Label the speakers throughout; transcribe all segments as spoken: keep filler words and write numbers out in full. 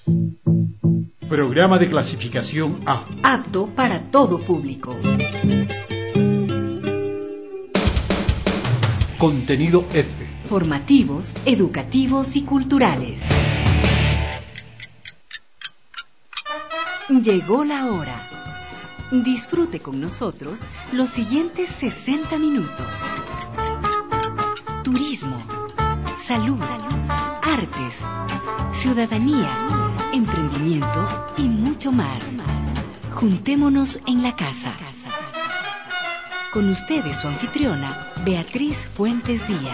Speaker 1: Programa de clasificación A.
Speaker 2: Apto para todo público.
Speaker 1: Contenido F.
Speaker 2: Formativos, educativos y culturales. Llegó la hora. Disfrute con nosotros los siguientes sesenta minutos. Turismo, salud, artes, ciudadanía, emprendimiento y mucho más. Juntémonos en la casa. Con ustedes su anfitriona, Beatriz Fuentes Díaz.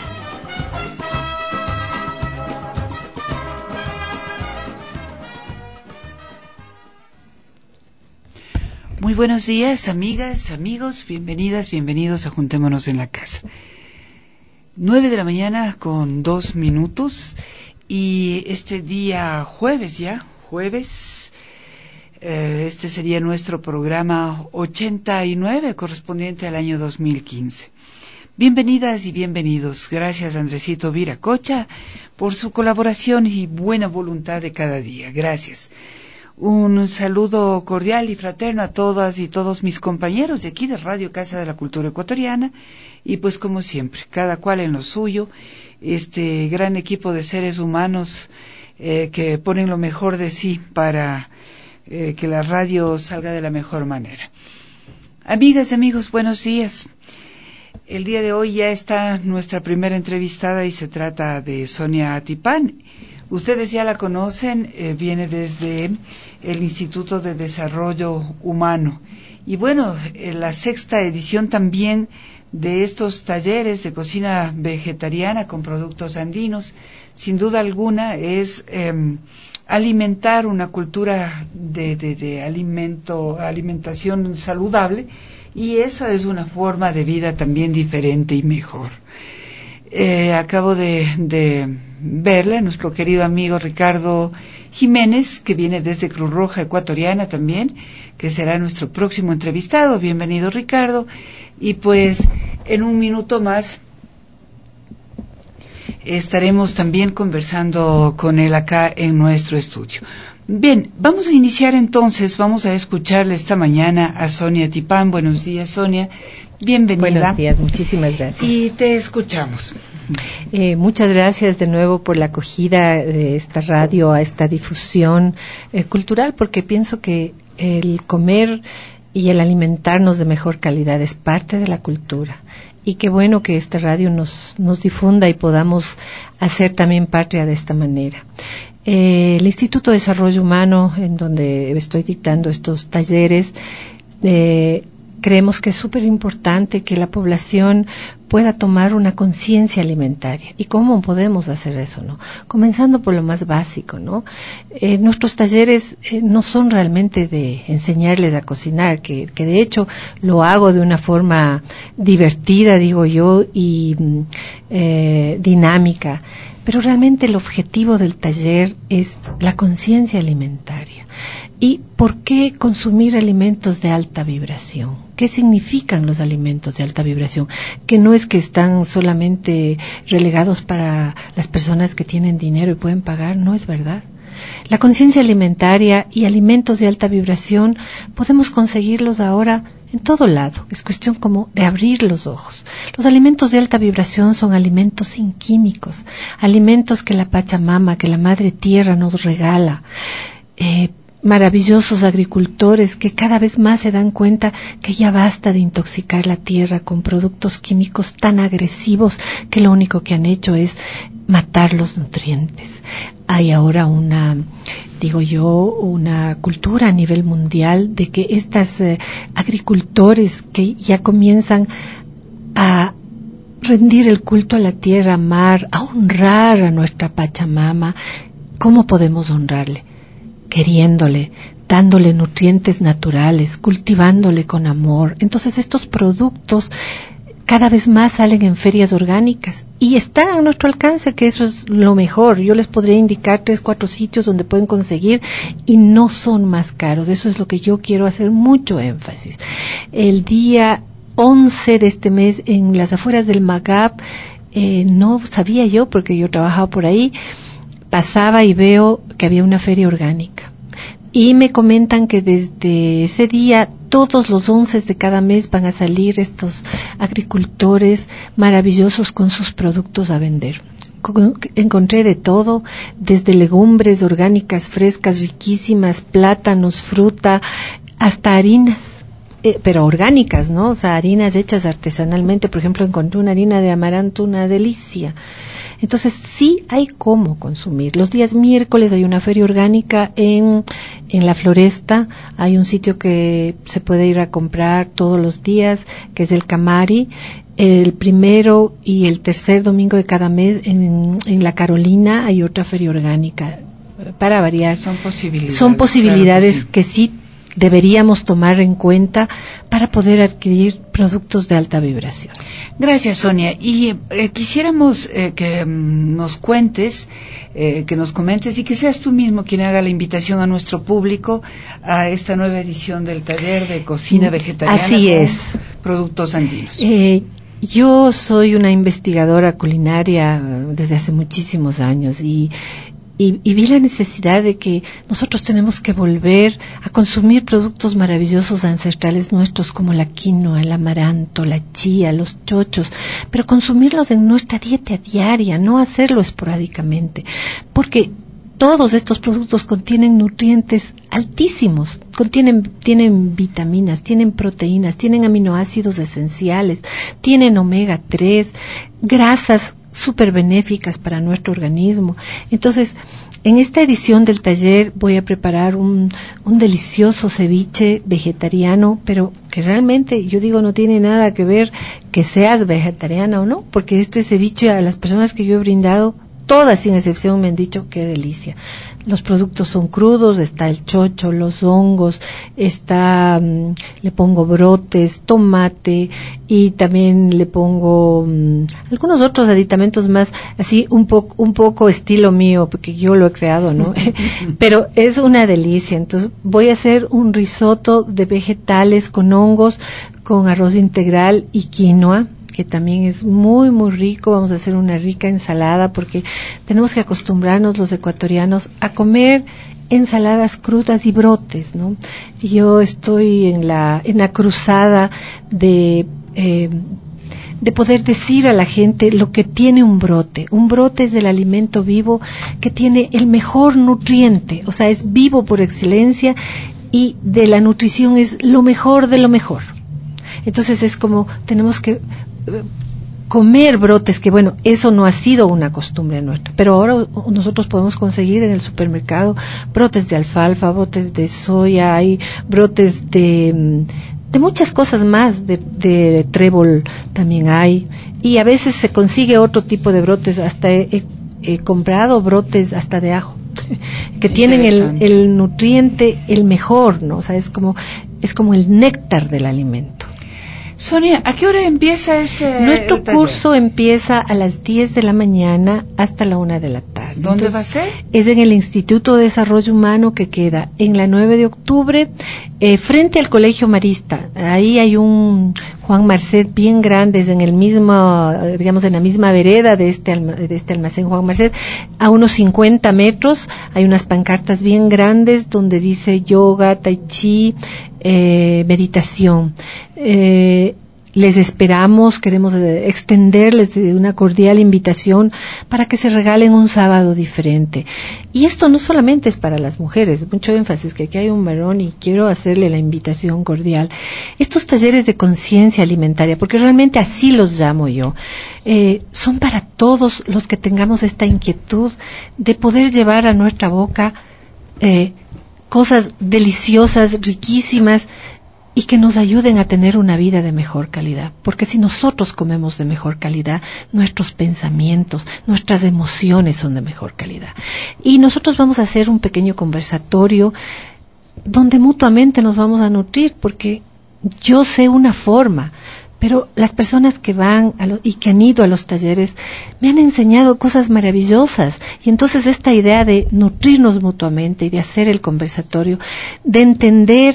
Speaker 3: Muy buenos días, amigas, amigos, bienvenidas, bienvenidos a Juntémonos en la Casa. Nueve de la mañana con dos minutos y este día jueves ya, jueves, eh, este sería nuestro programa ochenta y nueve correspondiente al año dos mil quince. Bienvenidas y bienvenidos. Gracias Andresito Viracocha por su colaboración y buena voluntad de cada día. Gracias. Un saludo cordial y fraterno a todas y todos mis compañeros de aquí de Radio Casa de la Cultura Ecuatoriana y pues como siempre, cada cual en lo suyo, este gran equipo de seres humanos eh, que ponen lo mejor de sí para eh, que la radio salga de la mejor manera. Amigas, amigos, buenos días. El día de hoy ya está nuestra primera entrevistada y se trata de Sonia Atipán. Ustedes ya la conocen, eh, viene desde el Instituto de Desarrollo Humano. Y bueno, eh, la sexta edición también de estos talleres de cocina vegetariana con productos andinos, sin duda alguna es eh, alimentar una cultura de, de, de alimento, alimentación saludable, y esa es una forma de vida también diferente y mejor. Eh, acabo de, de verle a nuestro querido amigo Ricardo Jiménez, que viene desde Cruz Roja Ecuatoriana también, que será nuestro próximo entrevistado. Bienvenido, Ricardo. Y pues en un minuto más estaremos también conversando con él acá en nuestro estudio. Bien, vamos a iniciar entonces, vamos a escucharle esta mañana a Sonia Atipán. Buenos días, Sonia. Bienvenida.
Speaker 4: Buenos días, muchísimas gracias.
Speaker 3: Y te escuchamos.
Speaker 4: Eh, muchas gracias de nuevo por la acogida de esta radio a esta difusión eh, cultural, porque pienso que el comer y el alimentarnos de mejor calidad es parte de la cultura. Y qué bueno que esta radio nos, nos difunda y podamos hacer también patria de esta manera. Eh, el Instituto de Desarrollo Humano, en donde estoy dictando estos talleres, eh, creemos que es súper importante que la población pueda tomar una conciencia alimentaria. ¿Y cómo podemos hacer eso, no? Comenzando por lo más básico, ¿no? Eh, nuestros talleres eh, no son realmente de enseñarles a cocinar, que, que de hecho lo hago de una forma divertida, digo yo, y eh, dinámica. Pero realmente el objetivo del taller es la conciencia alimentaria. ¿Y por qué consumir alimentos de alta vibración? ¿Qué significan los alimentos de alta vibración? Que no es que están solamente relegados para las personas que tienen dinero y pueden pagar, no es verdad. La conciencia alimentaria y alimentos de alta vibración podemos conseguirlos ahora en todo lado. Es cuestión como de abrir los ojos. Los alimentos de alta vibración son alimentos sin químicos, alimentos que la Pachamama, que la Madre Tierra nos regala. Eh, maravillosos agricultores que cada vez más se dan cuenta que ya basta de intoxicar la tierra con productos químicos tan agresivos que lo único que han hecho es matar los nutrientes. Hay ahora una, digo yo, una cultura a nivel mundial de que estos eh, agricultores que ya comienzan a rendir el culto a la tierra, mar, a honrar a nuestra Pachamama. ¿Cómo podemos honrarle? Queriéndole, dándole nutrientes naturales, cultivándole con amor. Entonces estos productos cada vez más salen en ferias orgánicas y están a nuestro alcance, que eso es lo mejor. Yo les podría indicar tres, cuatro sitios donde pueden conseguir y no son más caros. Eso es lo que yo quiero hacer mucho énfasis. El día once de este mes en las afueras del Magab, eh, no sabía yo porque yo trabajaba por ahí, pasaba y veo que había una feria orgánica. Y me comentan que desde ese día, todos los once de cada mes van a salir estos agricultores maravillosos con sus productos a vender. Encontré de todo, desde legumbres orgánicas frescas, riquísimas, plátanos, fruta, hasta harinas, eh, pero orgánicas, ¿no? O sea, harinas hechas artesanalmente. Por ejemplo, encontré una harina de amaranto, una delicia. Entonces, sí hay cómo consumir. Los días miércoles hay una feria orgánica en, en La Floresta. Hay un sitio que se puede ir a comprar todos los días, que es el Camari. El primero y el tercer domingo de cada mes en, en La Carolina hay otra feria orgánica. Para variar.
Speaker 3: Son posibilidades.
Speaker 4: Son posibilidades
Speaker 3: claro que sí.
Speaker 4: que sí deberíamos tomar en cuenta para poder adquirir productos de alta vibración.
Speaker 3: Gracias, Sonia. Y eh, quisiéramos eh, que mm, nos cuentes, eh, que nos comentes y que seas tú mismo quien haga la invitación a nuestro público a esta nueva edición del taller de cocina vegetariana.
Speaker 4: Así
Speaker 3: con
Speaker 4: es.
Speaker 3: Productos andinos.
Speaker 4: Eh, yo soy una investigadora culinaria desde hace muchísimos años y Y, y vi la necesidad de que nosotros tenemos que volver a consumir productos maravillosos ancestrales nuestros como la quinoa, el amaranto, la chía, los chochos, pero consumirlos en nuestra dieta diaria, no hacerlo esporádicamente, porque todos estos productos contienen nutrientes altísimos, contienen tienen vitaminas, tienen proteínas, tienen aminoácidos esenciales, tienen omega tres, grasas súper benéficas para nuestro organismo. Entonces, en esta edición del taller voy a preparar un, un delicioso ceviche vegetariano, pero que realmente, yo digo, no tiene nada que ver que seas vegetariana o no, porque este ceviche a las personas que yo he brindado, todas sin excepción me han dicho qué delicia. Los productos son crudos, está el chocho, los hongos, está, um, le pongo brotes, tomate y también le pongo um, algunos otros aditamentos más, así un poco, un poco estilo mío, porque yo lo he creado, ¿no? Pero es una delicia. Entonces voy a hacer un risotto de vegetales con hongos, con arroz integral y quinoa, que también es muy, muy rico. Vamos a hacer una rica ensalada porque tenemos que acostumbrarnos los ecuatorianos a comer ensaladas crudas y brotes, ¿no? Y yo estoy en la, en la cruzada de, eh, de poder decir a la gente lo que tiene un brote. Un brote es el alimento vivo que tiene el mejor nutriente, o sea, es vivo por excelencia y de la nutrición es lo mejor de lo mejor. Entonces es como tenemos que comer brotes, que bueno, eso no ha sido una costumbre nuestra, pero ahora nosotros podemos conseguir en el supermercado brotes de alfalfa, brotes de soya, hay brotes de, de muchas cosas más, de, de trébol también hay, y a veces se consigue otro tipo de brotes, hasta he, he comprado brotes hasta de ajo, que tienen el, el nutriente, el mejor, ¿no? O sea, es como, es como el néctar del alimento.
Speaker 3: Sonia, ¿a qué hora empieza este
Speaker 4: Nuestro curso empieza a las diez de la mañana hasta la una de la tarde.
Speaker 3: ¿Dónde
Speaker 4: Entonces,
Speaker 3: va a ser?
Speaker 4: Es en el Instituto de Desarrollo Humano, que queda en la nueve de octubre, eh, frente al Colegio Marista. Ahí hay un Juan Marcet bien grande, es en el mismo, digamos, en la misma vereda de este, alma, de este almacén Juan Marcet, a unos cincuenta metros. Hay unas pancartas bien grandes donde dice yoga, tai chi, eh, meditación. Eh, les esperamos, queremos eh, extenderles una cordial invitación para que se regalen un sábado diferente. Y esto no solamente es para las mujeres, mucho énfasis que aquí hay un varón y quiero hacerle la invitación cordial. Estos talleres de conciencia alimentaria, porque realmente así los llamo yo, eh, son para todos los que tengamos esta inquietud de poder llevar a nuestra boca eh, cosas deliciosas, riquísimas, y que nos ayuden a tener una vida de mejor calidad, porque si nosotros comemos de mejor calidad, nuestros pensamientos, nuestras emociones son de mejor calidad. Y nosotros vamos a hacer un pequeño conversatorio donde mutuamente nos vamos a nutrir, porque yo sé una forma, pero las personas que van a lo, y que han ido a los talleres me han enseñado cosas maravillosas, y entonces esta idea de nutrirnos mutuamente y de hacer el conversatorio, de entender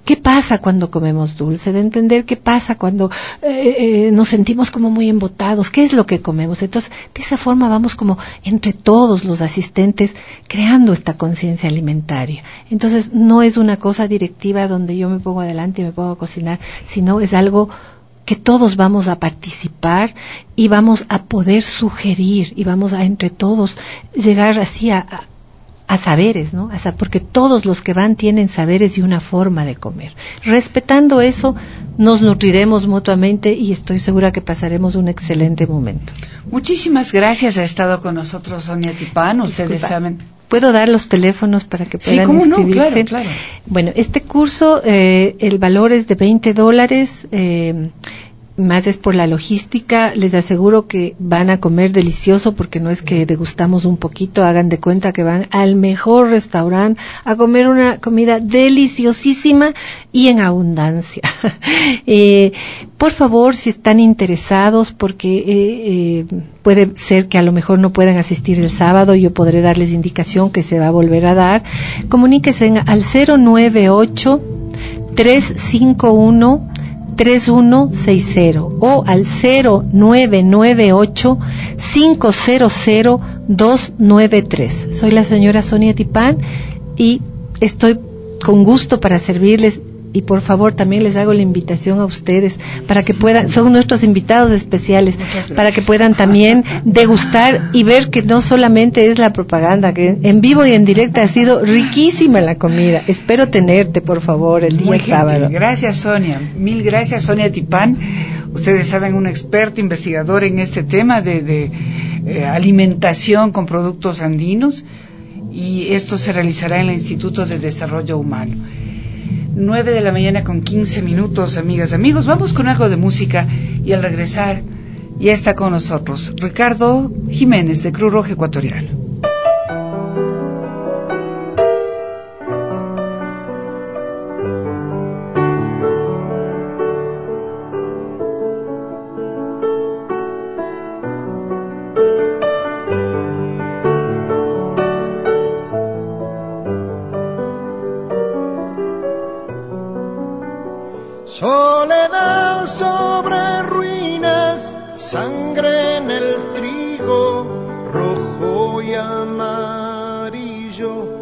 Speaker 4: qué pasa cuando comemos dulce, de entender qué pasa cuando eh, eh, nos sentimos como muy embotados, qué es lo que comemos. Entonces, de esa forma vamos como entre todos los asistentes creando esta conciencia alimentaria. Entonces, no es una cosa directiva donde yo me pongo adelante y me pongo a cocinar, sino es algo que todos vamos a participar y vamos a poder sugerir y vamos a entre todos llegar así a, a a saberes, ¿no? O sea, porque todos los que van tienen saberes y una forma de comer. Respetando eso, nos nutriremos mutuamente y estoy segura que pasaremos un excelente momento.
Speaker 3: Muchísimas gracias. Ha estado con nosotros Sonia Tipán. Ustedes
Speaker 4: Disculpa,
Speaker 3: saben.
Speaker 4: ¿puedo dar los teléfonos para que puedan
Speaker 3: sí, ¿cómo
Speaker 4: inscribirse?
Speaker 3: No? Claro, claro.
Speaker 4: Bueno, este curso, eh, el valor es de veinte dólares. Eh, más es por la logística. Les aseguro que van a comer delicioso, porque no es que degustamos un poquito, hagan de cuenta que van al mejor restaurante a comer una comida deliciosísima y en abundancia. eh, por favor, si están interesados, porque eh, eh, puede ser que a lo mejor no puedan asistir el sábado, yo podré darles indicación que se va a volver a dar. Comuníquense al cero nueve ocho, tres cinco uno, tres uno seis cero o al cero nueve nueve ocho, cinco cero cero, dos nueve tres. Soy la señora Sonia Tipán y estoy con gusto para servirles. Y por favor también les hago la invitación a ustedes para que puedan, son nuestros invitados especiales, para que puedan también degustar y ver que no solamente es la propaganda, que en vivo y en directo ha sido riquísima la comida. Espero tenerte, por favor, el día
Speaker 3: Muy
Speaker 4: sábado.
Speaker 3: Gentil. Gracias, Sonia. Mil gracias, Sonia Tipán. Ustedes saben, un experto investigador en este tema de, de eh, alimentación con productos andinos, y esto se realizará en el Instituto de Desarrollo Humano. Nueve de la mañana con quince minutos, amigas, amigos. Vamos con algo de música y al regresar ya está con nosotros Ricardo Jiménez de Cruz Roja Ecuatoriana.
Speaker 5: Soledad sobre ruinas, sangre en el trigo, rojo y amarillo,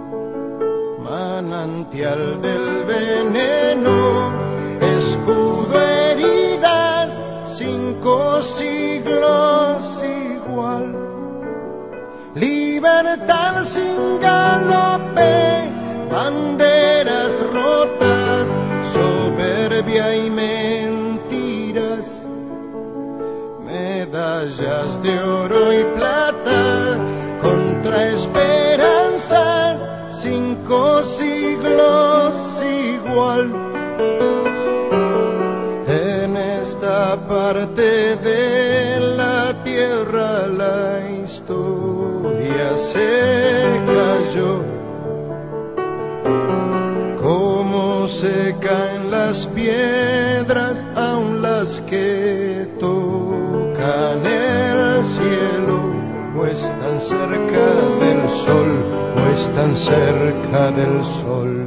Speaker 5: manantial del veneno, escudo, heridas, cinco siglos igual, libertad sin galope, banderas rotas, soberbia y mentiras, medallas de oro y plata, contra esperanzas, cinco siglos igual. En esta parte de la tierra la historia se cayó, se caen las piedras, aun las que tocan el cielo, o están cerca del sol, o están cerca del sol.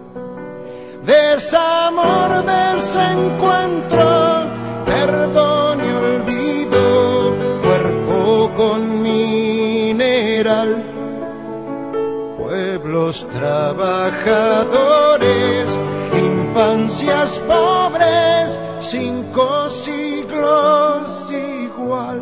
Speaker 5: Desamor, desencuentro, perdón y olvido, cuerpo con mineral, pueblos trabajadores, infancias pobres, cinco siglos igual.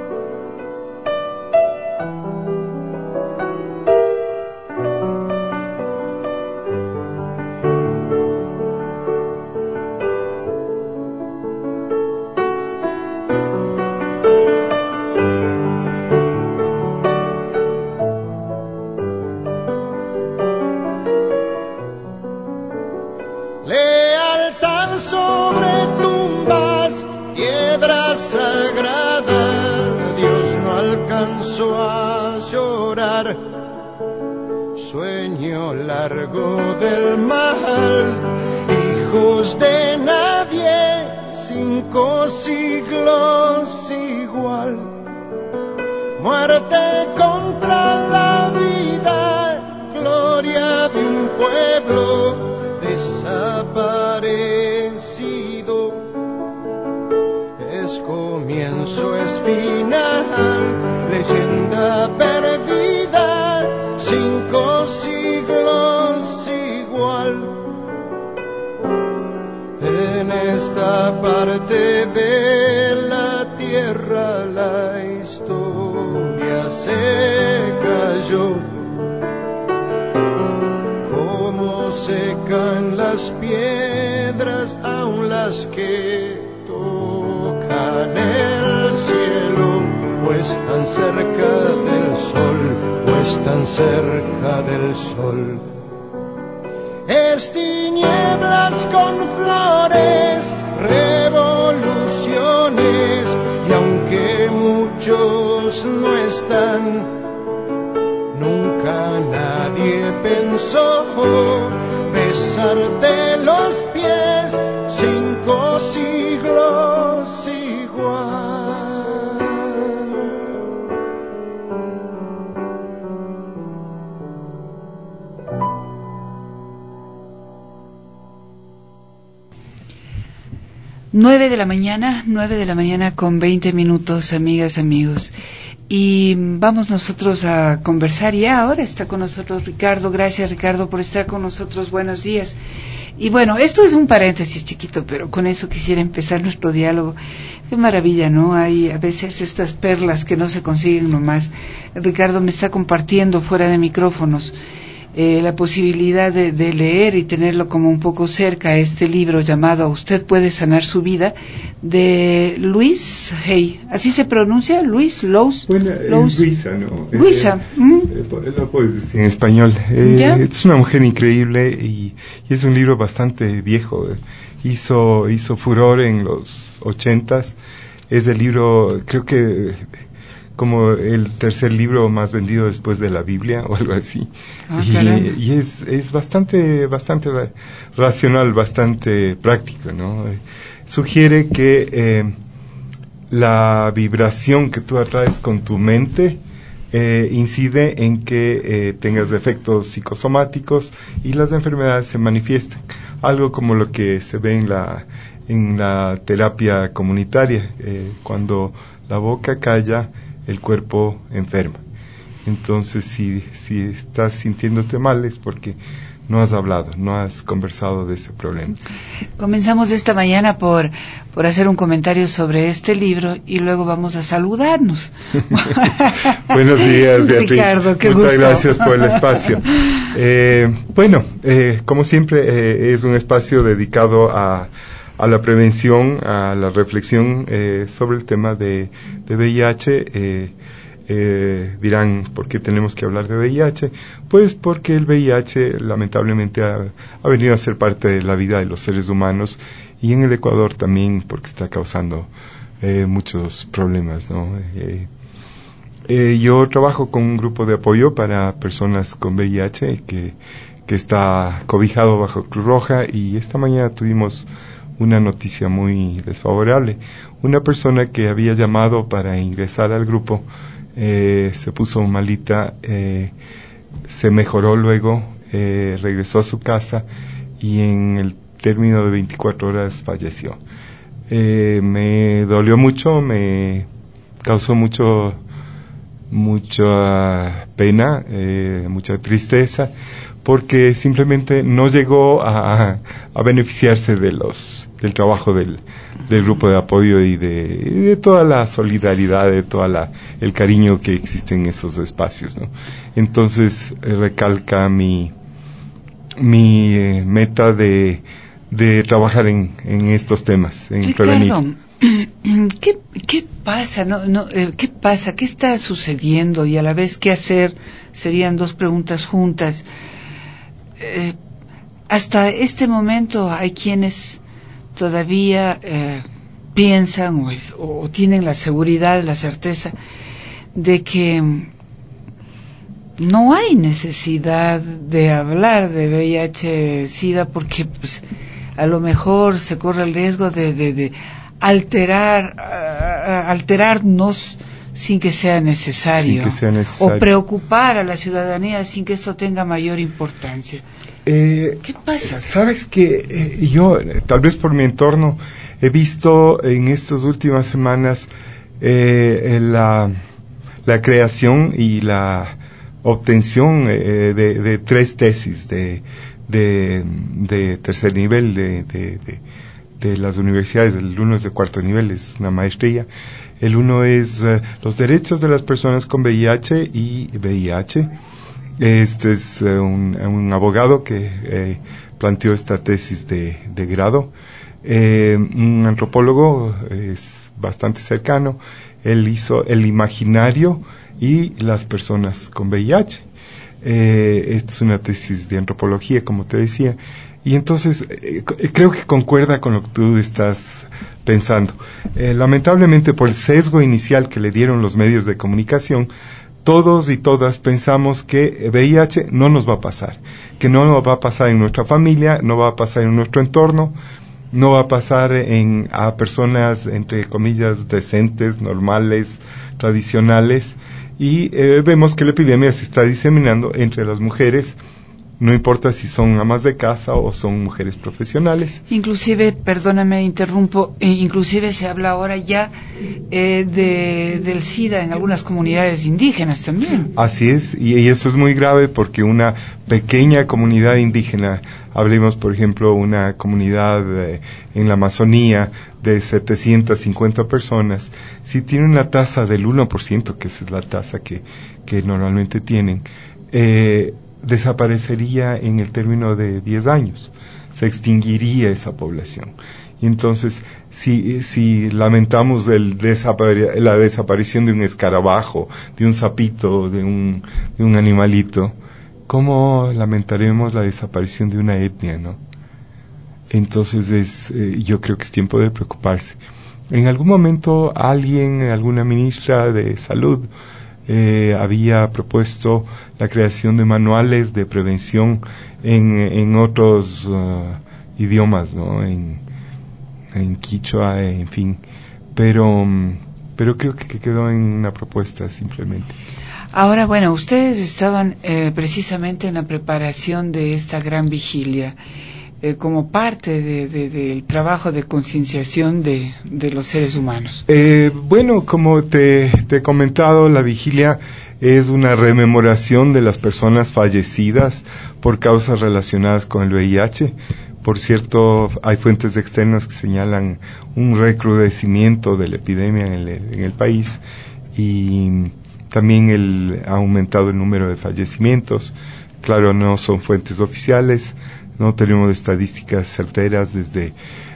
Speaker 5: A llorar, sueño largo del mal, hijos de nadie, cinco siglos igual, muerte contra la vida, gloria de un pueblo, desaparecido. Es comienzo, es final, leyenda perdida, cinco siglos igual. En esta parte de la tierra la historia se cayó, como secan las piedras, aun las que tocan el cielo, o están cerca del sol, o están cerca del sol. Es tinieblas con flores, revoluciones, y aunque muchos no están, nunca nadie pensó besarte los pies, cinco siglos igual.
Speaker 3: Nueve de la mañana, nueve de la mañana con veinte minutos, amigas, amigos. Y vamos nosotros a conversar ya. Ahora está con nosotros Ricardo. Gracias, Ricardo, por estar con nosotros. Buenos días. Y bueno, esto es un paréntesis chiquito, pero con eso quisiera empezar nuestro diálogo. Qué maravilla, ¿no? Hay a veces estas perlas que no se consiguen nomás. Ricardo me está compartiendo fuera de micrófonos eh, la posibilidad de, de leer y tenerlo como un poco cerca, este libro llamado Usted puede sanar su vida, de Luis Hay. ¿Así se pronuncia? Luis Lous.
Speaker 6: Bueno,
Speaker 3: Lous.
Speaker 6: es Luisa, ¿no?
Speaker 3: Luisa.
Speaker 6: Eh,
Speaker 3: ¿Mm?
Speaker 6: eh, lo puedes decir en español. Eh, es una mujer increíble y, y es un libro bastante viejo. Hizo, hizo furor en los ochentas. Es el libro, creo que como el tercer libro más vendido después de la Biblia o algo así.
Speaker 3: Ah,
Speaker 6: y, y es, es bastante, bastante racional, bastante práctico, ¿no? Sugiere que eh, la vibración que tú atraes con tu mente eh, incide en que eh, tengas efectos psicosomáticos y las enfermedades se manifiestan. Algo como lo que se ve en la, en la terapia comunitaria. Eh, cuando la boca calla, el cuerpo enferma. Entonces, si, si estás sintiéndote mal es porque no has hablado, no has conversado de ese problema.
Speaker 3: Comenzamos esta mañana por, por hacer un comentario sobre este libro y luego vamos a saludarnos.
Speaker 6: Buenos días, Beatriz.
Speaker 3: Ricardo, qué
Speaker 6: Muchas
Speaker 3: gusto.
Speaker 6: gracias por el espacio. Eh, bueno, eh, como siempre, eh, es un espacio dedicado a, a la prevención, a la reflexión eh, sobre el tema de, de V I H. Eh, Eh, dirán, ¿por qué tenemos que hablar de V I H? Pues porque el V I H lamentablemente ha, ha venido a ser parte de la vida de los seres humanos y en el Ecuador también porque está causando eh, muchos problemas, ¿no? Eh, eh, yo trabajo con un grupo de apoyo para personas con V I H que, que está cobijado bajo Cruz Roja y esta mañana tuvimos una noticia muy desfavorable. Una persona que había llamado para ingresar al grupo Eh, se puso malita, eh, se mejoró luego, eh, regresó a su casa y en el término de veinticuatro horas falleció. Eh, me dolió mucho, me causó mucho, mucha pena, eh, mucha tristeza, porque simplemente no llegó a, a beneficiarse de los, del trabajo del, del grupo de apoyo y de, y de toda la solidaridad, de toda la, el cariño que existe en esos espacios, ¿no? Entonces eh, recalca mi, mi eh, meta de, de trabajar en, en estos temas, en
Speaker 3: Ricardo,
Speaker 6: prevenir.
Speaker 3: ¿qué, qué pasa? No, no, eh, ¿Qué pasa? ¿Qué está sucediendo? Y a la vez, ¿qué hacer? Serían dos preguntas juntas. Eh, hasta este momento hay quienes todavía eh, piensan o, es, o tienen la seguridad, la certeza de que no hay necesidad de hablar de V I H SIDA porque pues, a lo mejor se corre el riesgo de, de, de alterar uh, alterarnos sin que sea necesario,
Speaker 6: sin que sea necesario
Speaker 3: o preocupar a la ciudadanía sin que esto tenga mayor importancia.
Speaker 6: Eh,
Speaker 3: ¿Qué pasa?
Speaker 6: Sabes que eh, yo, tal vez por mi entorno, he visto en estas últimas semanas eh, la, la creación y la obtención eh, de, de tres tesis de, de, de tercer nivel de, de, de, de las universidades. El uno es de cuarto nivel, es una maestría. El uno es uh, los derechos de las personas con V I H y V I H. Este es uh, un, un abogado que eh, planteó esta tesis de, de grado. Eh, un antropólogo es bastante cercano. Él hizo el imaginario y las personas con V I H. Eh, esta es una tesis de antropología, como te decía. Y entonces eh, creo que concuerda con lo que tú estás pensando. Eh, lamentablemente, por el sesgo inicial que le dieron los medios de comunicación, todos y todas pensamos que V I H no nos va a pasar, que no nos va a pasar en nuestra familia, no va a pasar en nuestro entorno, no va a pasar en a personas, entre comillas, decentes, normales, tradicionales, y eh, vemos que la epidemia se está diseminando entre las mujeres, no importa si son amas de casa o son mujeres profesionales.
Speaker 3: Inclusive, perdóname, interrumpo, eh, inclusive se habla ahora ya eh, de, del SIDA en algunas comunidades indígenas también.
Speaker 6: Así es, y, y eso es muy grave porque una pequeña comunidad indígena, hablemos por ejemplo una comunidad eh, en la Amazonía de setecientas cincuenta personas, si tiene una tasa del uno por ciento, que esa es la tasa que, que normalmente tienen, eh, desaparecería en el término de diez años, se extinguiría esa población. Y entonces, si, si lamentamos el desapare- la desaparición de un escarabajo, de un sapito, de un, de un animalito, ¿cómo lamentaremos la desaparición de una etnia, no? Entonces, es, eh, yo creo que es tiempo de preocuparse. En algún momento, alguien, alguna ministra de salud, Eh, había propuesto la creación de manuales de prevención en, en otros uh, idiomas, ¿no? En, en quichua, en fin. Pero, pero creo que quedó en una propuesta simplemente.
Speaker 3: Ahora, bueno, ustedes estaban eh, precisamente en la preparación de esta gran vigilia. Eh, como parte de, de, del trabajo de concienciación de, de los seres humanos.
Speaker 6: Eh, bueno, como te, te he comentado, la vigilia es una rememoración de las personas fallecidas por causas relacionadas con el V I H. Por cierto, hay fuentes externas que señalan un recrudecimiento de la epidemia en el, en el país, y también el, ha aumentado el número de fallecimientos. Claro, no son fuentes oficiales. No tenemos estadísticas certeras desde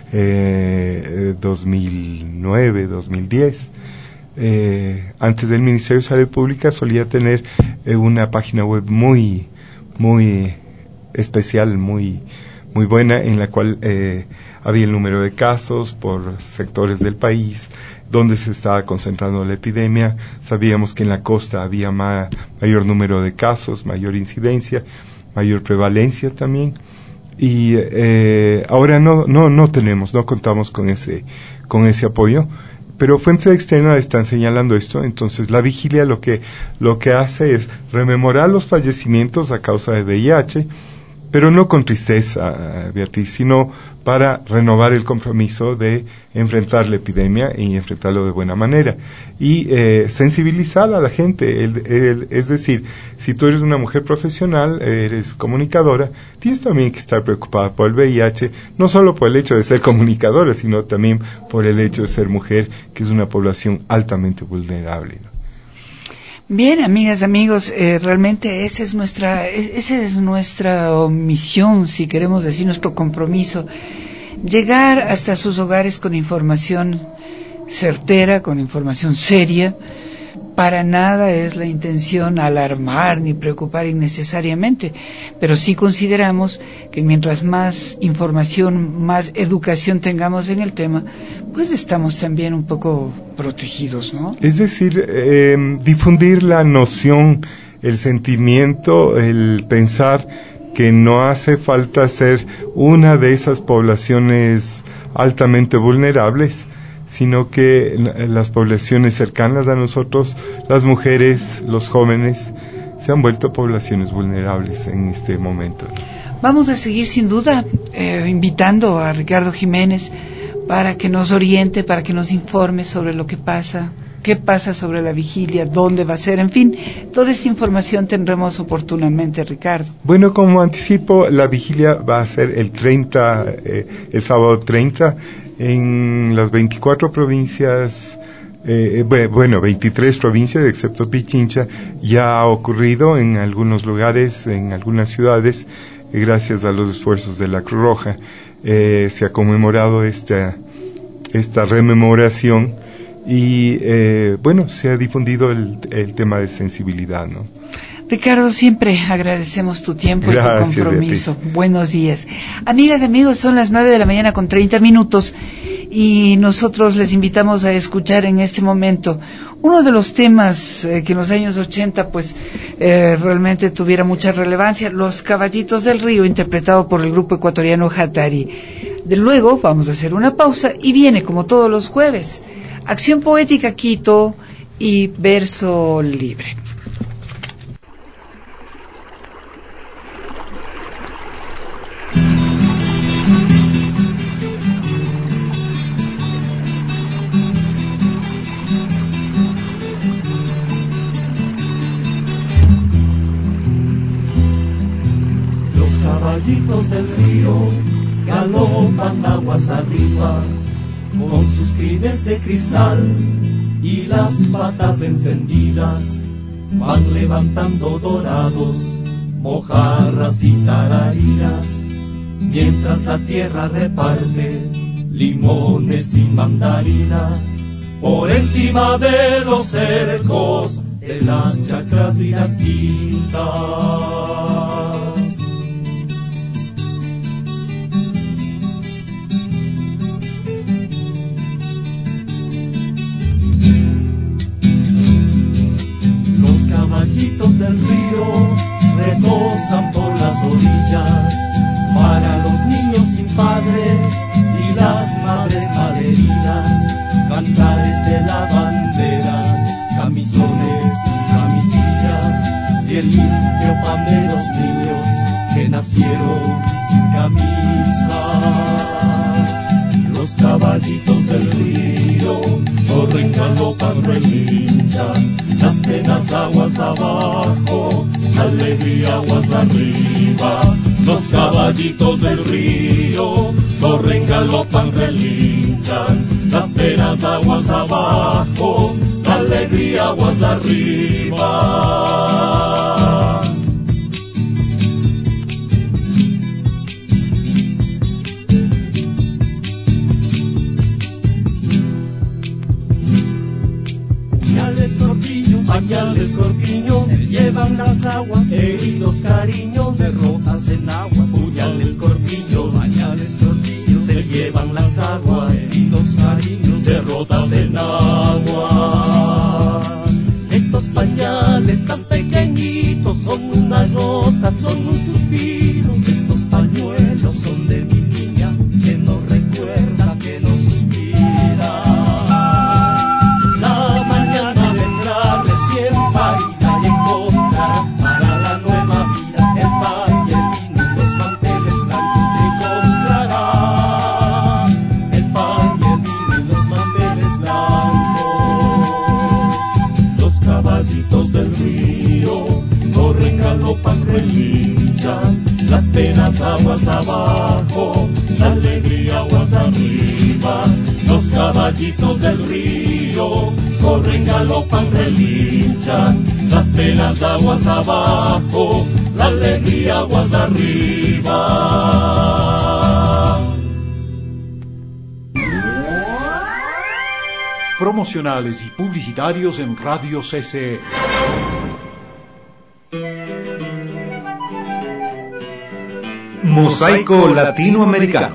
Speaker 6: eh, dos mil nueve, dos mil diez. Eh, antes del Ministerio de Salud Pública solía tener eh, una página web muy, muy especial, muy, muy buena, en la cual eh, había el número de casos por sectores del país, donde se estaba concentrando la epidemia. Sabíamos que en la costa había ma- mayor número de casos, mayor incidencia, mayor prevalencia también. Y eh, ahora no no no tenemos, no contamos con ese con ese apoyo, pero fuentes externas están señalando esto. Entonces la vigilia lo que lo que hace es rememorar los fallecimientos a causa de V I H, pero no con tristeza, Beatriz, sino para renovar el compromiso de enfrentar la epidemia y enfrentarlo de buena manera, y eh, sensibilizar a la gente. El, el, es decir, si tú eres una mujer profesional, eres comunicadora, tienes también que estar preocupada por el V I H, no solo por el hecho de ser comunicadora, sino también por el hecho de ser mujer, que es una población altamente vulnerable, ¿no?
Speaker 3: Bien, amigas, amigos, eh, realmente esa es nuestra, esa es nuestra misión, si queremos decir, nuestro compromiso, llegar hasta sus hogares con información certera, con información seria. Para nada es la intención alarmar ni preocupar innecesariamente, pero sí consideramos que mientras más información, más educación tengamos en el tema, pues estamos también un poco protegidos, ¿no?
Speaker 6: Es decir, eh, difundir la noción, el sentimiento, el pensar que no hace falta ser una de esas poblaciones altamente vulnerables, sino que las poblaciones cercanas a nosotros, las mujeres, los jóvenes, se han vuelto poblaciones vulnerables en este momento.
Speaker 3: Vamos a seguir sin duda eh, invitando a Ricardo Jiménez para que nos oriente, para que nos informe sobre lo que pasa, qué pasa sobre la vigilia, dónde va a ser, en fin, toda esta información tendremos oportunamente, Ricardo.
Speaker 6: Bueno, como anticipo, la vigilia va a ser el treinta, eh, el sábado treinta, en las veinticuatro provincias, eh, bueno, veintitrés provincias, excepto Pichincha. Ya ha ocurrido en algunos lugares, en algunas ciudades, eh, gracias a los esfuerzos de la Cruz Roja. Eh, se ha conmemorado esta, esta rememoración y, eh, bueno, se ha difundido el, el tema de sensibilidad, ¿no?
Speaker 3: Ricardo, siempre agradecemos tu tiempo
Speaker 6: Gracias,
Speaker 3: y tu compromiso.
Speaker 6: Beatriz.
Speaker 3: Buenos días. Amigas, amigos, son las nueve de la mañana con treinta minutos y nosotros les invitamos a escuchar en este momento uno de los temas eh, que en los años ochenta pues eh, realmente tuviera mucha relevancia, Los Caballitos del Río, interpretado por el grupo ecuatoriano Hatari. De luego vamos a hacer una pausa y viene, como todos los jueves, Acción Poética Quito y Verso Libre.
Speaker 7: Caballitos del río galopan aguas arriba con sus crines de cristal y las patas encendidas van levantando dorados mojarras y tarariras mientras la tierra reparte limones y mandarinas por encima de los cercos de las chacras y las quintas. Caballitos del río retosan por las orillas para los niños sin padres y las madres malheridas, cantares de lavanderas, camisones, camisillas y el limpio pan de los niños que nacieron sin camisa. Los caballitos del río corren, galopan, relinchan, las penas aguas abajo, la alegría aguas arriba. Los caballitos del río corren, galopan, relinchan, las penas aguas abajo, la alegría aguas arriba. Pañales, corpiños, se llevan las aguas, heridos cariños, derrotas en aguas. Puñales, corpiños, pañales, corpiños, se llevan las aguas, heridos cariños, derrotas en aguas. Estos pañales tan pequeñitos son una gota, son un suspiro. Estos pañuelos son de mi niña que no recuerda, que no suspira. Las penas aguas abajo, la alegría aguas arriba. Los caballitos del río corren, galopan, relinchan. Las penas aguas abajo, la alegría aguas arriba.
Speaker 1: Promocionales y publicitarios en Radio C C E.
Speaker 8: Mosaico Latinoamericano.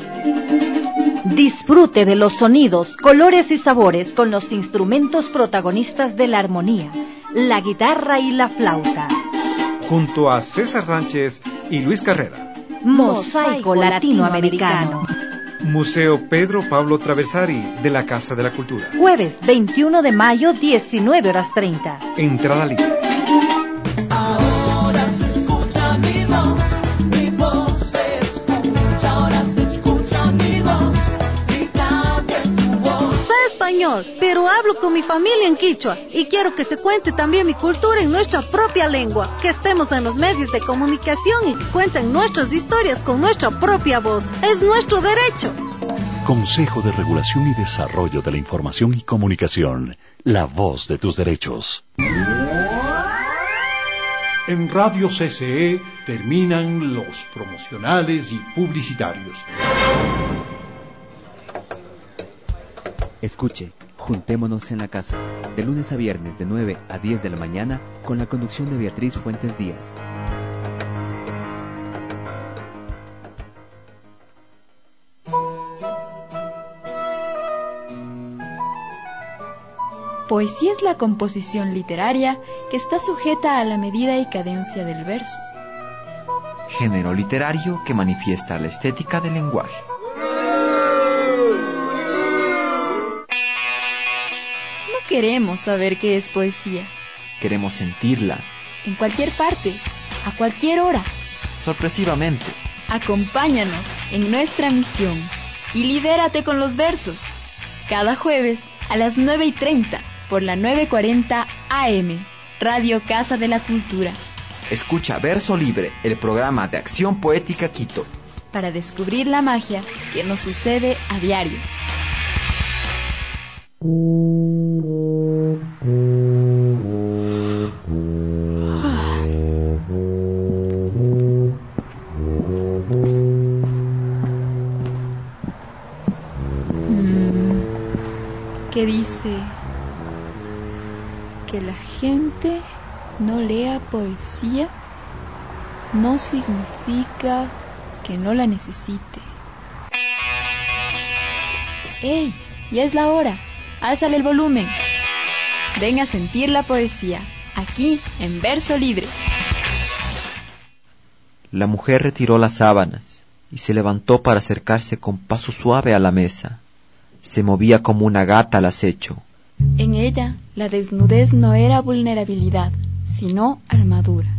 Speaker 2: Disfrute de los sonidos, colores y sabores con los instrumentos protagonistas de la armonía, la guitarra y la flauta.
Speaker 8: Junto a César Sánchez y Luis Carrera.
Speaker 2: Mosaico Latinoamericano.
Speaker 8: Museo Pedro Pablo Traversari de la Casa de la Cultura.
Speaker 2: Jueves veintiuno de mayo, diecinueve horas treinta.
Speaker 8: Entrada libre.
Speaker 7: Ahora se escucha mi voz, mi voz.
Speaker 9: español, pero hablo con mi familia en quichua y quiero que se cuente también mi cultura en nuestra propia lengua, que estemos en los medios de comunicación y que cuenten nuestras historias con nuestra propia voz. Es nuestro derecho.
Speaker 1: Consejo de Regulación y Desarrollo de la Información y Comunicación. La voz de tus derechos. En Radio C C E terminan los promocionales y publicitarios.
Speaker 10: Escuche, Juntémonos en la Casa, de lunes a viernes de nueve a diez de la mañana, con la conducción de Beatriz Fuentes Díaz.
Speaker 11: Poesía es la composición literaria que está sujeta a la medida y cadencia del verso.
Speaker 12: Género literario que manifiesta la estética del lenguaje.
Speaker 11: No queremos saber qué es poesía.
Speaker 12: Queremos sentirla.
Speaker 11: En cualquier parte, a cualquier hora.
Speaker 12: Sorpresivamente.
Speaker 11: Acompáñanos en nuestra misión y lidérate con los versos. Cada jueves a las nueve y treinta. Por la novecientos cuarenta A M, Radio Casa de la Cultura.
Speaker 12: Escucha Verso Libre, el programa de Acción Poética Quito.
Speaker 11: Para descubrir la magia que nos sucede a diario. Mm, ¿Qué dice? Que la gente no lea poesía no significa que no la necesite. ¡Ey! Ya es la hora. Álzale el volumen. Ven a sentir la poesía, aquí en Verso Libre.
Speaker 12: La mujer retiró las sábanas y se levantó para acercarse con paso suave a la mesa. Se movía como una gata al acecho.
Speaker 11: En ella, la desnudez no era vulnerabilidad, sino armadura.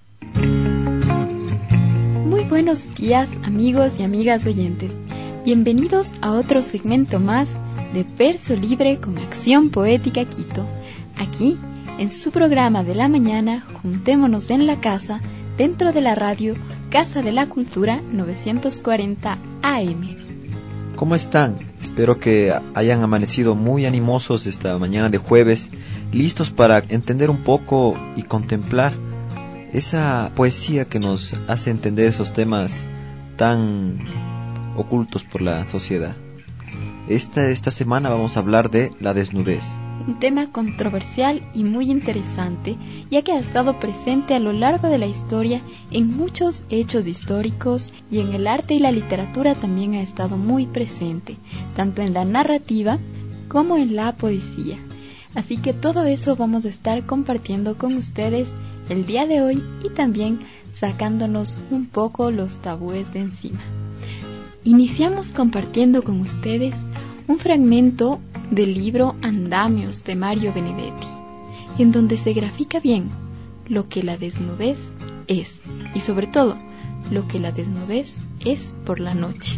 Speaker 11: Muy buenos días, amigos y amigas oyentes. Bienvenidos a otro segmento más de Verso Libre con Acción Poética Quito. Aquí, en su programa de la mañana, Juntémonos en la Casa, dentro de la radio Casa de la Cultura novecientos cuarenta A M.
Speaker 12: ¿Cómo están? Espero que hayan amanecido muy animosos esta mañana de jueves, listos para entender un poco y contemplar esa poesía que nos hace entender esos temas tan ocultos por la sociedad. Esta, esta semana vamos a hablar de la desnudez.
Speaker 11: Un tema controversial y muy interesante, ya que ha estado presente a lo largo de la historia en muchos hechos históricos, y en el arte y la literatura también ha estado muy presente, tanto en la narrativa como en la poesía. Así que todo eso vamos a estar compartiendo con ustedes el día de hoy y también sacándonos un poco los tabúes de encima. Iniciamos compartiendo con ustedes un fragmento del libro Andamios de Mario Benedetti, en donde se grafica bien lo que la desnudez es, y sobre todo, lo que la desnudez es por la noche.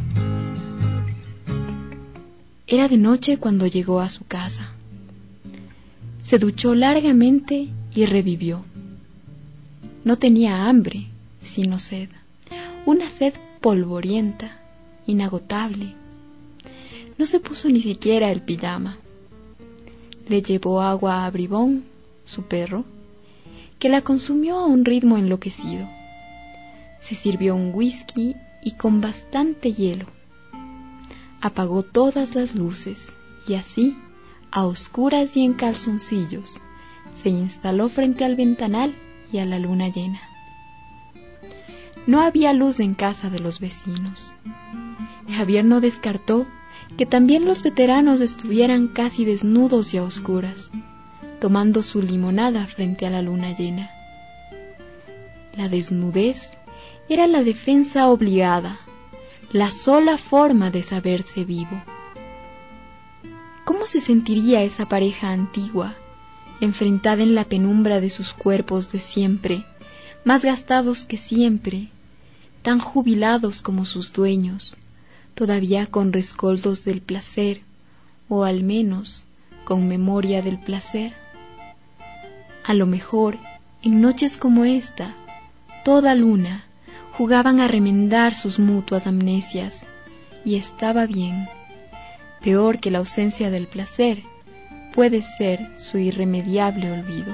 Speaker 11: Era de noche cuando llegó a su casa. Se duchó largamente y revivió. No tenía hambre, sino sed, una sed polvorienta, inagotable. No se puso ni siquiera el pijama. Le llevó agua a Bribón, su perro, que la consumió a un ritmo enloquecido. Se sirvió un whisky y con bastante hielo. Apagó todas las luces y así, a oscuras y en calzoncillos, se instaló frente al ventanal y a la luna llena. No había luz en casa de los vecinos. Javier no descartó que también los veteranos estuvieran casi desnudos y a oscuras, tomando su limonada frente a la luna llena. La desnudez era la defensa obligada, la sola forma de saberse vivo. ¿Cómo se sentiría esa pareja antigua, enfrentada en la penumbra de sus cuerpos de siempre, más gastados que siempre, tan jubilados como sus dueños, todavía con rescoldos del placer, o al menos con memoria del placer. A lo mejor, en noches como esta, toda luna jugaban a remendar sus mutuas amnesias, y estaba bien. Peor que la ausencia del placer puede ser su irremediable olvido.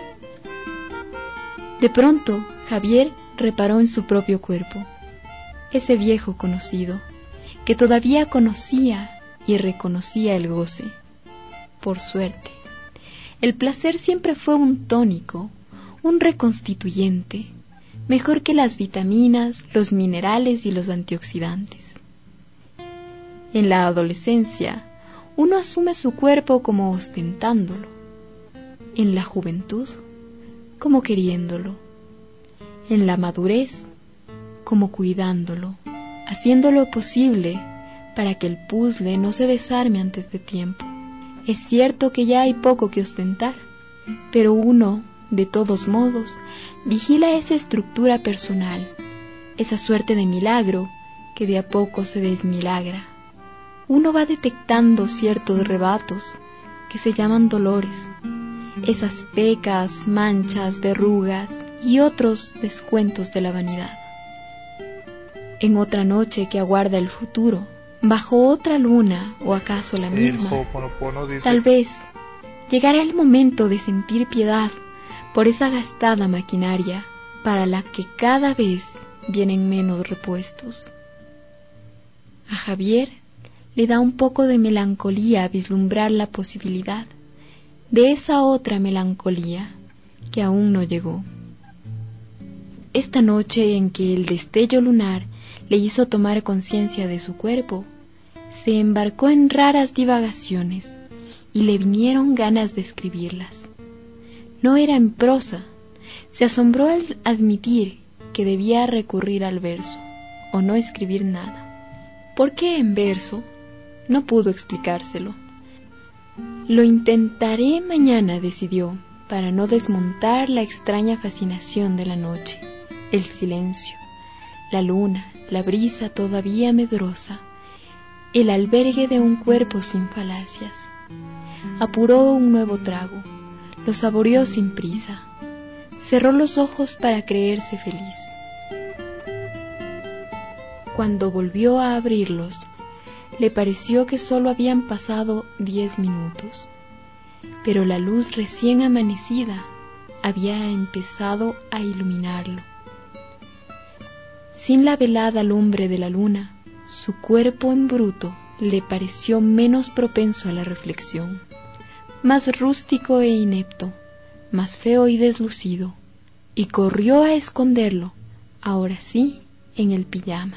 Speaker 11: De pronto, Javier reparó en su propio cuerpo, ese viejo conocido, que todavía conocía y reconocía el goce. Por suerte, el placer siempre fue un tónico, un reconstituyente, mejor que las vitaminas, los minerales y los antioxidantes. En la adolescencia, uno asume su cuerpo como ostentándolo. En la juventud, como queriéndolo. En la madurez, como cuidándolo, haciendo lo posible para que el puzzle no se desarme antes de tiempo. Es cierto que ya hay poco que ostentar, pero uno, de todos modos, vigila esa estructura personal, esa suerte de milagro que de a poco se desmilagra. Uno va detectando ciertos rebatos que se llaman dolores, esas pecas, manchas, verrugas y otros descuentos de la vanidad. En otra noche que aguarda el futuro, bajo otra luna o acaso la misma, tal vez llegará el momento de sentir piedad por esa gastada maquinaria para la que cada vez vienen menos repuestos. A Javier le da un poco de melancolía vislumbrar la posibilidad de esa otra melancolía que aún no llegó. Esta noche en que el destello lunar le hizo tomar conciencia de su cuerpo, se embarcó en raras divagaciones y le vinieron ganas de escribirlas. No era en prosa, se asombró al admitir que debía recurrir al verso o no escribir nada. ¿Por qué en verso? No pudo explicárselo. Lo intentaré mañana, decidió, para no desmontar la extraña fascinación de la noche, el silencio, la luna, la brisa todavía medrosa, el albergue de un cuerpo sin falacias. Apuró un nuevo trago, lo saboreó sin prisa, cerró los ojos para creerse feliz. Cuando volvió a abrirlos, le pareció que solo habían pasado diez minutos, pero la luz recién amanecida había empezado a iluminarlo. Sin la velada lumbre de la luna, su cuerpo en bruto le pareció menos propenso a la reflexión, más rústico e inepto, más feo y deslucido, y corrió a esconderlo, ahora sí, en el pijama.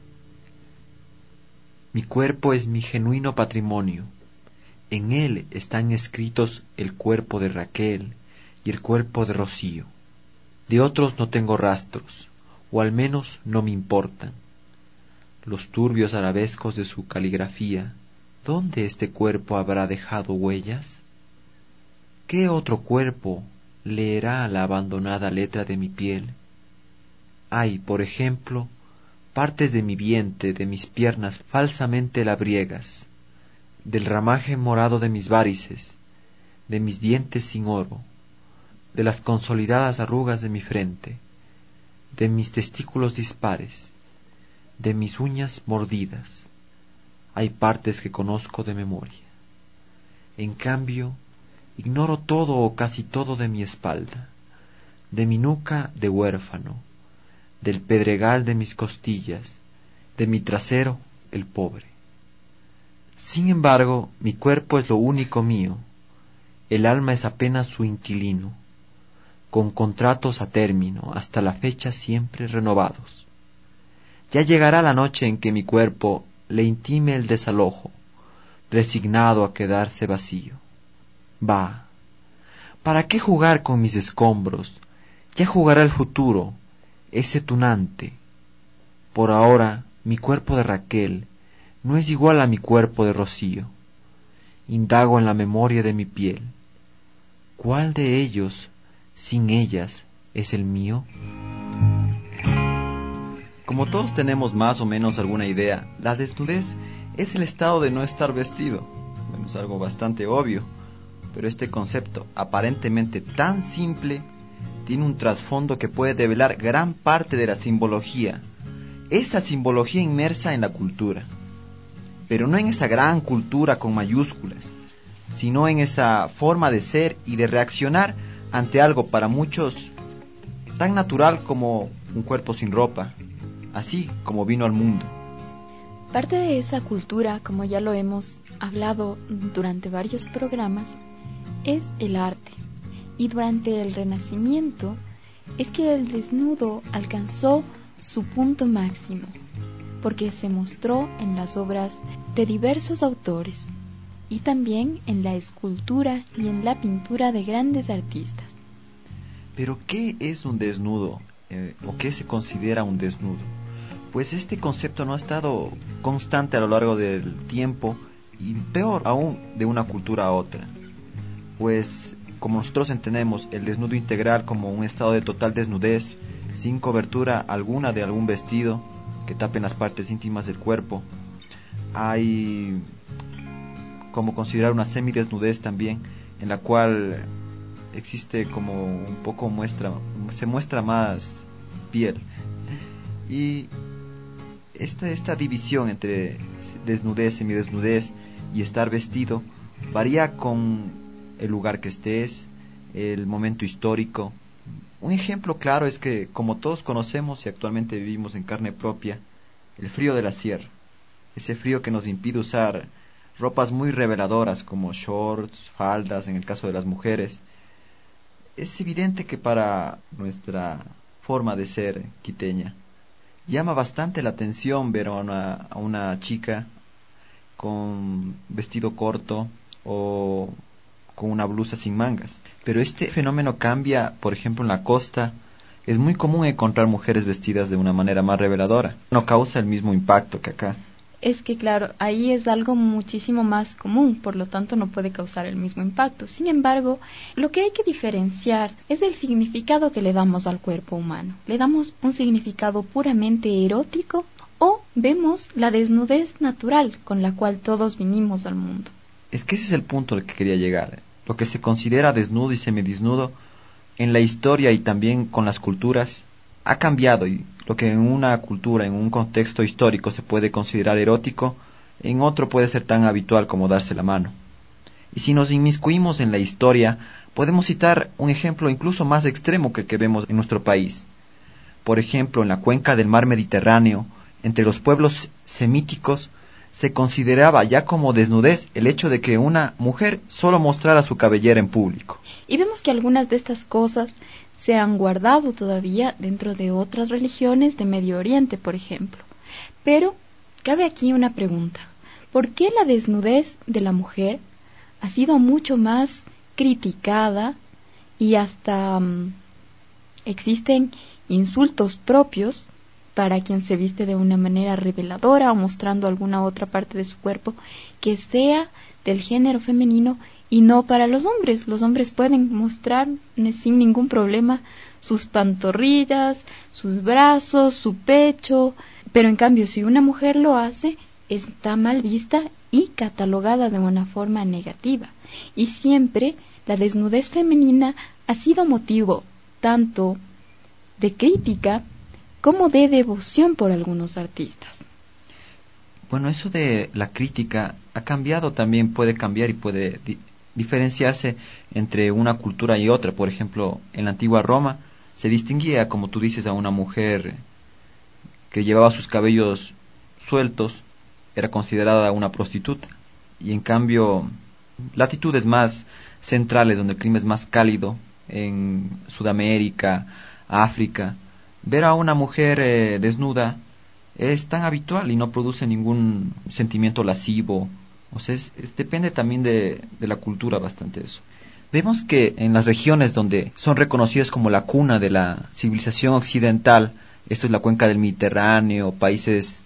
Speaker 12: Mi cuerpo es mi genuino patrimonio. En él están escritos el cuerpo de Raquel y el cuerpo de Rocío. De otros no tengo rastros, o al menos no me importan. Los turbios arabescos de su caligrafía, ¿dónde este cuerpo habrá dejado huellas? ¿Qué otro cuerpo leerá la abandonada letra de mi piel? Hay, por ejemplo, partes de mi vientre, de mis piernas falsamente labriegas, del ramaje morado de mis várices, de mis dientes sin oro, de las consolidadas arrugas de mi frente, de mis testículos dispares, de mis uñas mordidas. Hay partes que conozco de memoria. En cambio, ignoro todo o casi todo de mi espalda, de mi nuca de huérfano, del pedregal de mis costillas, de mi trasero, el pobre. Sin embargo, mi cuerpo es lo único mío, el alma es apenas su inquilino, con contratos a término, hasta la fecha siempre renovados. Ya llegará la noche en que mi cuerpo le intime el desalojo, resignado a quedarse vacío. Bah, ¿para qué jugar con mis escombros? Ya jugará el futuro, ese tunante. Por ahora, mi cuerpo de Raquel no es igual a mi cuerpo de Rocío. Indago en la memoria de mi piel. ¿Cuál de ellos, sin ellas, es el mío?
Speaker 13: Como todos tenemos más o menos alguna idea, la desnudez es el estado de no estar vestido. Bueno, es algo bastante obvio.
Speaker 12: pero este concepto, aparentemente tan simple, tiene un trasfondo que puede develar gran parte de la simbología, esa simbología inmersa en la cultura, pero no en esa gran cultura con mayúsculas, sino en esa forma de ser y de reaccionar ante algo para muchos tan natural como un cuerpo sin ropa, así como vino al mundo.
Speaker 11: Parte de esa cultura, como ya lo hemos hablado durante varios programas, es el arte. Y durante el Renacimiento es que el desnudo alcanzó su punto máximo, porque se mostró en las obras de diversos autores y también en la escultura y en la pintura de grandes artistas.
Speaker 12: ¿Pero qué es un desnudo? Eh, ¿O qué se considera un desnudo? Pues este concepto no ha estado constante a lo largo del tiempo y peor aún de una cultura a otra. Pues como nosotros entendemos el desnudo integral como un estado de total desnudez, sin cobertura alguna de algún vestido que tapen las partes íntimas del cuerpo, hay como considerar una semidesnudez también, en la cual existe como un poco muestra, se muestra más piel. Y esta, esta división entre desnudez, semidesnudez y estar vestido varía con el lugar que estés, el momento histórico. Un ejemplo claro es que, como todos conocemos y actualmente vivimos en carne propia, el frío de la sierra, ese frío que nos impide usar ropas muy reveladoras como shorts, faldas en el caso de las mujeres. Es evidente que para nuestra forma de ser quiteña llama bastante la atención ver a una, a una chica con vestido corto o con una blusa sin mangas. Pero este fenómeno cambia, por ejemplo, en la costa. Es muy común encontrar mujeres vestidas de una manera más reveladora. No causa el mismo impacto que acá.
Speaker 11: Es que claro, ahí es algo muchísimo más común, por lo tanto no puede causar el mismo impacto. Sin embargo, lo que hay que diferenciar es el significado que le damos al cuerpo humano. ¿Le damos un significado puramente erótico o vemos la desnudez natural con la cual todos vinimos al mundo?
Speaker 12: Es que ese es el punto al que quería llegar. Lo que se considera desnudo y semidesnudo en la historia y también con las culturas ha cambiado, y lo que en una cultura, en un contexto histórico se puede considerar erótico, en otro puede ser tan habitual como darse la mano. Y si nos inmiscuimos en la historia, podemos citar un ejemplo incluso más extremo que el que vemos en nuestro país. Por ejemplo, en la cuenca del mar Mediterráneo, entre los pueblos semíticos, se consideraba ya como desnudez el hecho de que una mujer solo mostrara su cabellera en público.
Speaker 11: Y vemos que algunas de estas cosas se han guardado todavía dentro de otras religiones de Medio Oriente, por ejemplo. Pero cabe aquí una pregunta. ¿Por qué la desnudez de la mujer ha sido mucho más criticada y hasta um, existen insultos propios para quien se viste de una manera reveladora o mostrando alguna otra parte de su cuerpo que sea del género femenino y no para los hombres? Los hombres pueden mostrar sin ningún problema sus pantorrillas, sus brazos, su pecho, pero en cambio si una mujer lo hace, está mal vista y catalogada de una forma negativa. Y siempre la desnudez femenina ha sido motivo tanto de crítica como de devoción por algunos artistas.
Speaker 12: Bueno, eso de la crítica ha cambiado también, puede cambiar y puede di- diferenciarse entre una cultura y otra. Por ejemplo, en la antigua Roma se distinguía, como tú dices, a una mujer que llevaba sus cabellos sueltos, era considerada una prostituta. Y en cambio, latitudes más centrales, donde el clima es más cálido, en Sudamérica, África, ver a una mujer eh, desnuda es tan habitual y no produce ningún sentimiento lascivo. O sea, es, es, depende también de, de la cultura bastante eso. Vemos que en las regiones donde son reconocidas como la cuna de la civilización occidental, esto es la cuenca del Mediterráneo, países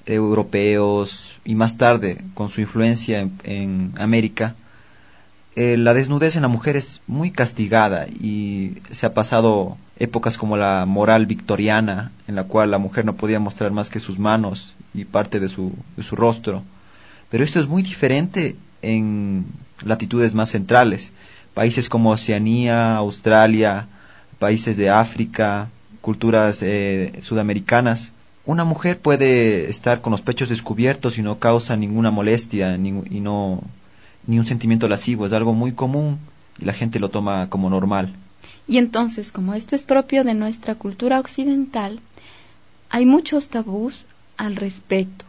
Speaker 12: europeos y más tarde con su influencia en, en América, eh, la desnudez en la mujer es muy castigada y se ha pasado épocas como la moral victoriana, en la cual la mujer no podía mostrar más que sus manos y parte de su, de su rostro. Pero esto es muy diferente en latitudes más centrales, países como Oceanía, Australia, países de África, culturas eh, sudamericanas. Una mujer puede estar con los pechos descubiertos y no causa ninguna molestia ni, y no ni un sentimiento lascivo, es algo muy común y la gente lo toma como normal.
Speaker 11: Y entonces, como esto es propio de nuestra cultura occidental, hay muchos tabús al respecto.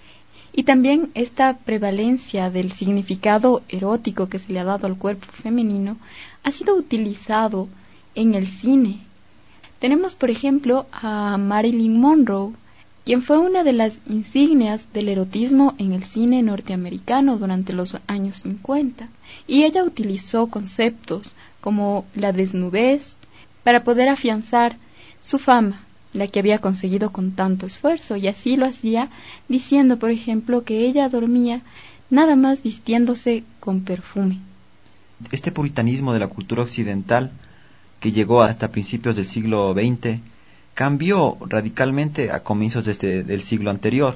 Speaker 11: Y también esta prevalencia del significado erótico que se le ha dado al cuerpo femenino ha sido utilizado en el cine. Tenemos, por ejemplo, a Marilyn Monroe, quien fue una de las insignias del erotismo en el cine norteamericano durante los años cincuenta. Y ella utilizó conceptos como la desnudez para poder afianzar su fama, la que había conseguido con tanto esfuerzo, y así lo hacía diciendo, por ejemplo, que ella dormía nada más vistiéndose con perfume.
Speaker 12: Este puritanismo de la cultura occidental, que llegó hasta principios del siglo veinte, cambió radicalmente a comienzos de este, del siglo anterior,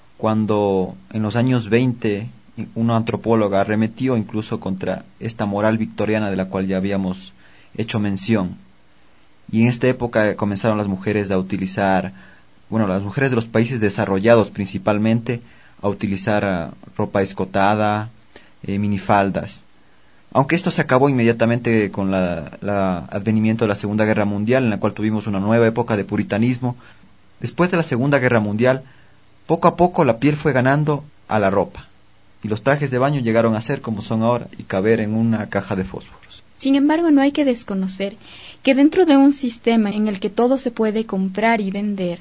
Speaker 12: cuando en los años veinte una antropóloga arremetió incluso contra esta moral victoriana de la cual ya habíamos hecho mención. Y en esta época comenzaron las mujeres a utilizar, bueno, las mujeres de los países desarrollados principalmente, a utilizar uh, ropa escotada, eh, minifaldas. Aunque esto se acabó inmediatamente con la, la advenimiento de la Segunda Guerra Mundial, en la cual tuvimos una nueva época de puritanismo. Después de la Segunda Guerra Mundial, poco a poco la piel fue ganando a la ropa, y los trajes de baño llegaron a ser como son ahora y caber en una caja de fósforos.
Speaker 11: Sin embargo, no hay que desconocer que dentro de un sistema en el que todo se puede comprar y vender,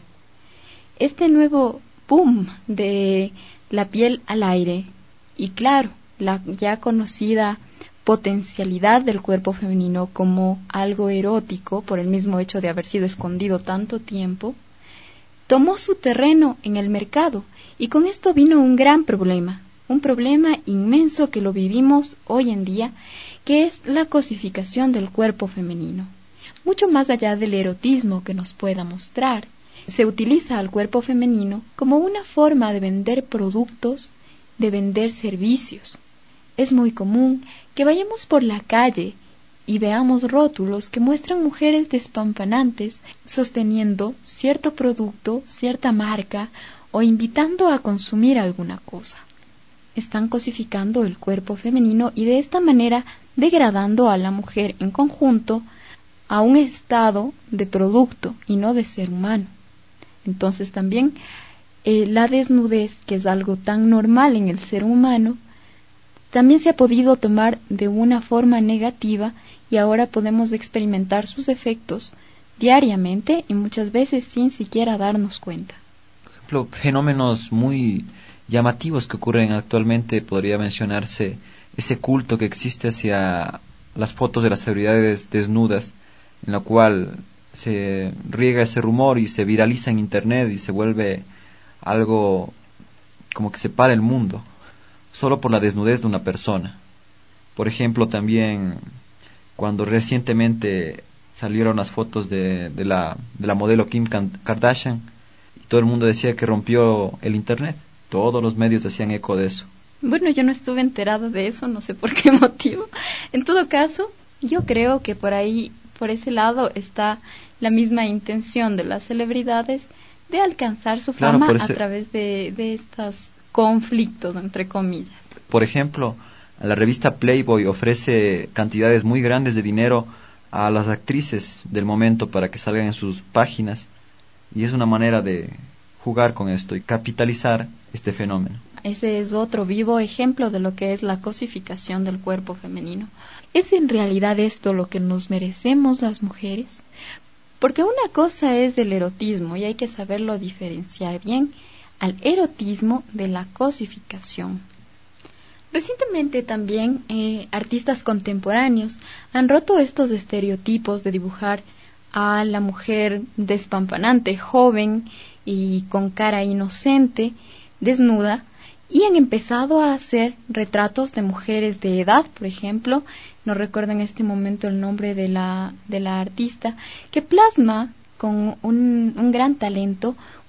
Speaker 11: este nuevo boom de la piel al aire y, claro, la ya conocida potencialidad del cuerpo femenino como algo erótico por el mismo hecho de haber sido escondido tanto tiempo, tomó su terreno en el mercado, y con esto vino un gran problema, un problema inmenso que lo vivimos hoy en día, que es la cosificación del cuerpo femenino. Mucho más allá del erotismo que nos pueda mostrar, se utiliza al cuerpo femenino como una forma de vender productos, de vender servicios. Es muy común que vayamos por la calle y veamos rótulos que muestran mujeres despampanantes sosteniendo cierto producto, cierta marca, o invitando a consumir alguna cosa. Están cosificando el cuerpo femenino y de esta manera degradando a la mujer en conjunto a un estado de producto y no de ser humano. Entonces también eh, la desnudez, que es algo tan normal en el ser humano, también se ha podido tomar de una forma negativa, y ahora podemos experimentar sus efectos diariamente y muchas veces sin siquiera darnos cuenta.
Speaker 12: Por ejemplo, fenómenos muy llamativos que ocurren actualmente, podría mencionarse ese culto que existe hacia las fotos de las celebridades desnudas, en la cual se riega ese rumor y se viraliza en internet y se vuelve algo como que separa el mundo solo por la desnudez de una persona. Por ejemplo, también cuando recientemente salieron las fotos de, de, la, de la modelo Kim Kardashian, y todo el mundo decía que rompió el internet, todos los medios hacían eco de eso.
Speaker 11: Bueno, yo no estuve enterada de eso, no sé por qué motivo. En todo caso, yo creo que por ahí, por ese lado, está la misma intención de las celebridades de alcanzar su fama claro, ese... a través de, de estos conflictos, entre comillas.
Speaker 12: Por ejemplo, la revista Playboy ofrece cantidades muy grandes de dinero a las actrices del momento para que salgan en sus páginas, y es una manera de jugar con esto y capitalizar este fenómeno.
Speaker 11: Ese es otro vivo ejemplo de lo que es la cosificación del cuerpo femenino. ¿Es en realidad esto lo que nos merecemos las mujeres? Porque una cosa es el erotismo, y hay que saberlo diferenciar bien, al erotismo de la cosificación. Recientemente también eh, artistas contemporáneos han roto estos estereotipos de dibujar a la mujer despampanante, joven y con cara inocente, desnuda, y han empezado a hacer retratos de mujeres de edad, por ejemplo, no recuerdo en este momento el nombre de la, de la artista, que plasma con un, un gran talento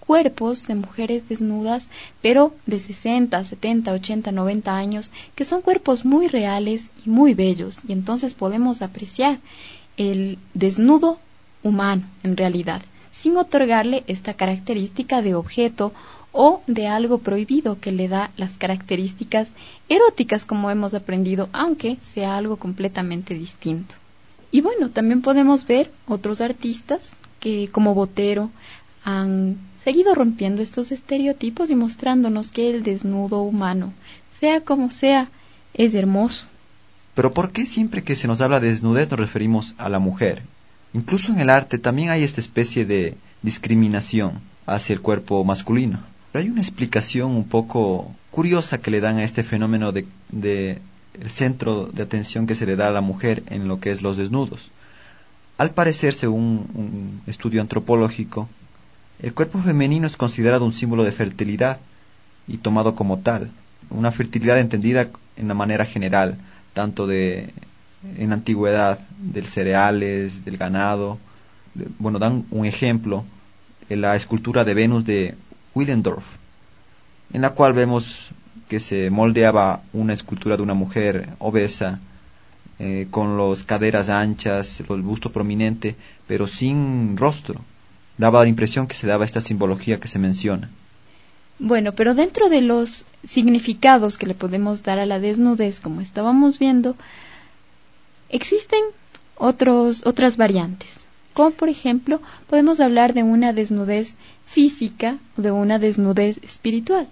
Speaker 11: cuerpos de mujeres desnudas, pero de sesenta, setenta, ochenta, noventa años, que son cuerpos muy reales y muy bellos, y entonces podemos apreciar el desnudo humano en realidad, sin otorgarle esta característica de objeto o de algo prohibido que le da las características eróticas, como hemos aprendido, aunque sea algo completamente distinto. Y bueno, también podemos ver otros artistas que, como Botero, han seguido rompiendo estos estereotipos y mostrándonos que el desnudo humano, sea como sea, es hermoso.
Speaker 12: Pero ¿por qué siempre que se nos habla de desnudez nos referimos a la mujer? Incluso en el arte también hay esta especie de discriminación hacia el cuerpo masculino. Pero hay una explicación un poco curiosa que le dan a este fenómeno de, de el centro de atención que se le da a la mujer en lo que es los desnudos. Al parecer, según un estudio antropológico, el cuerpo femenino es considerado un símbolo de fertilidad y tomado como tal. Una fertilidad entendida en la manera general, tanto de en la antigüedad, de cereales, del ganado. De, bueno, dan un ejemplo en la escultura de Venus de Willendorf, en la cual vemos que se moldeaba una escultura de una mujer obesa, eh, con las caderas anchas, el busto prominente, pero sin rostro. Daba la impresión que se daba esta simbología que se menciona.
Speaker 11: Bueno, pero dentro de los significados que le podemos dar a la desnudez, como estábamos viendo, existen otros, otras variantes. Como por ejemplo, podemos hablar de una desnudez física o de una desnudez espiritual.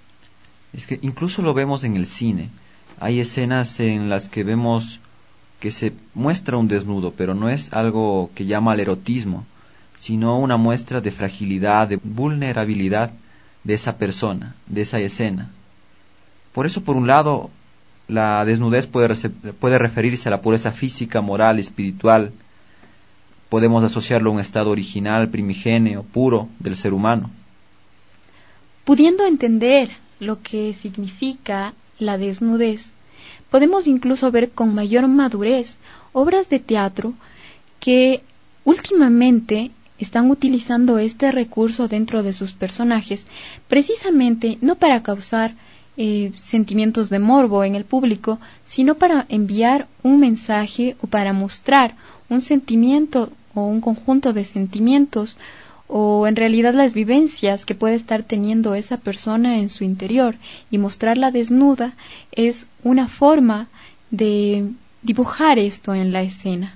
Speaker 12: Es que incluso lo vemos en el cine. Hay escenas en las que vemos que se muestra un desnudo, pero no es algo que llama al erotismo, sino una muestra de fragilidad, de vulnerabilidad de esa persona, de esa escena. Por eso, por un lado, la desnudez puede, puede referirse a la pureza física, moral, espiritual. Podemos asociarlo a un estado original, primigenio, puro del ser humano.
Speaker 11: Pudiendo entender lo que significa la desnudez, podemos incluso ver con mayor madurez obras de teatro que últimamente están utilizando este recurso dentro de sus personajes, precisamente no para causar eh, sentimientos de morbo en el público, sino para enviar un mensaje o para mostrar un sentimiento o un conjunto de sentimientos o en realidad las vivencias que puede estar teniendo esa persona en su interior, y mostrarla desnuda es una forma de dibujar esto en la escena.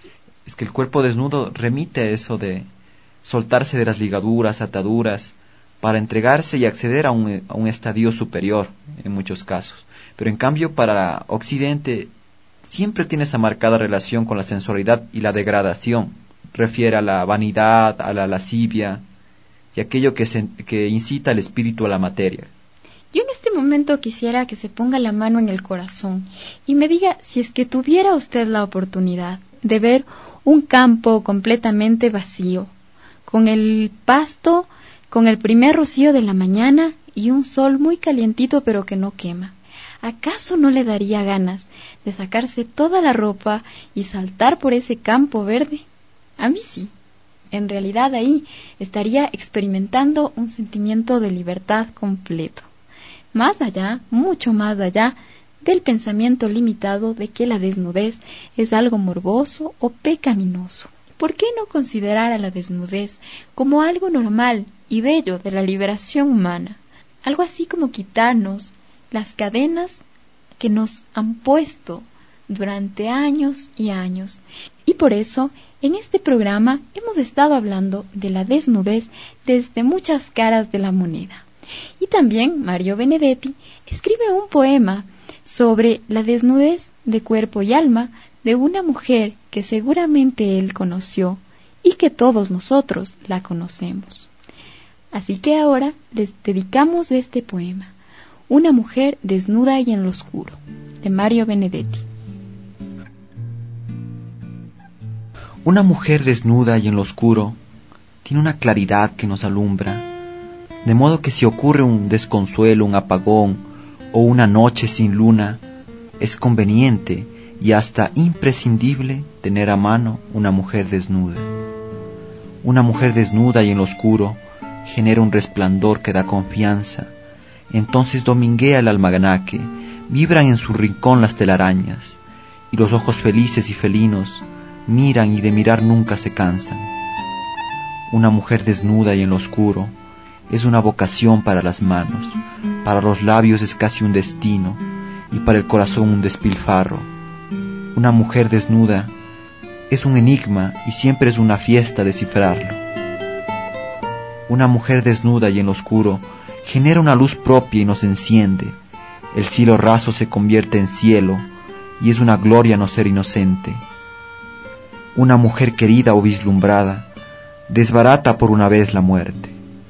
Speaker 12: Es que el cuerpo desnudo remite a eso de soltarse de las ligaduras, ataduras, para entregarse y acceder a un, a un estadio superior en muchos casos. Pero en cambio para Occidente siempre tiene esa marcada relación con la sensualidad y la degradación. Refiere a la vanidad, a la lascivia y aquello que, se, que incita al espíritu a la materia.
Speaker 11: Yo en este momento quisiera que se ponga la mano en el corazón y me diga si es que tuviera usted la oportunidad de ver un campo completamente vacío, con el pasto, con el primer rocío de la mañana y un sol muy calientito pero que no quema. ¿Acaso no le daría ganas de sacarse toda la ropa y saltar por ese campo verde? A mí sí. En realidad ahí estaría experimentando un sentimiento de libertad completo. Más allá, mucho más allá, del pensamiento limitado de que la desnudez es algo morboso o pecaminoso. ¿Por qué no considerar a la desnudez como algo normal y bello de la liberación humana? Algo así como quitarnos las cadenas que nos han puesto durante años y años. Y por eso, en este programa hemos estado hablando de la desnudez desde muchas caras de la moneda. Y también Mario Benedetti escribe un poema sobre la desnudez de cuerpo y alma de una mujer que seguramente él conoció y que todos nosotros la conocemos. Así que ahora les dedicamos este poema, Una mujer desnuda y en lo oscuro, de Mario Benedetti.
Speaker 12: Una mujer desnuda y en lo oscuro tiene una claridad que nos alumbra, de modo que si ocurre un desconsuelo, un apagón o una noche sin luna, es conveniente y hasta imprescindible tener a mano una mujer desnuda. Una mujer desnuda y en lo oscuro genera un resplandor que da confianza. Entonces dominguea el almanaque, vibran en su rincón las telarañas, y los ojos felices y felinos miran y de mirar nunca se cansan. Una mujer desnuda y en lo oscuro es una vocación para las manos, para los labios es casi un destino, y para el corazón un despilfarro. Una mujer desnuda es un enigma y siempre es una fiesta descifrarlo. Una mujer desnuda y en lo oscuro genera una luz propia y nos enciende. El cielo raso se convierte en cielo y es una gloria no ser inocente. Una mujer querida o vislumbrada desbarata por una vez la muerte.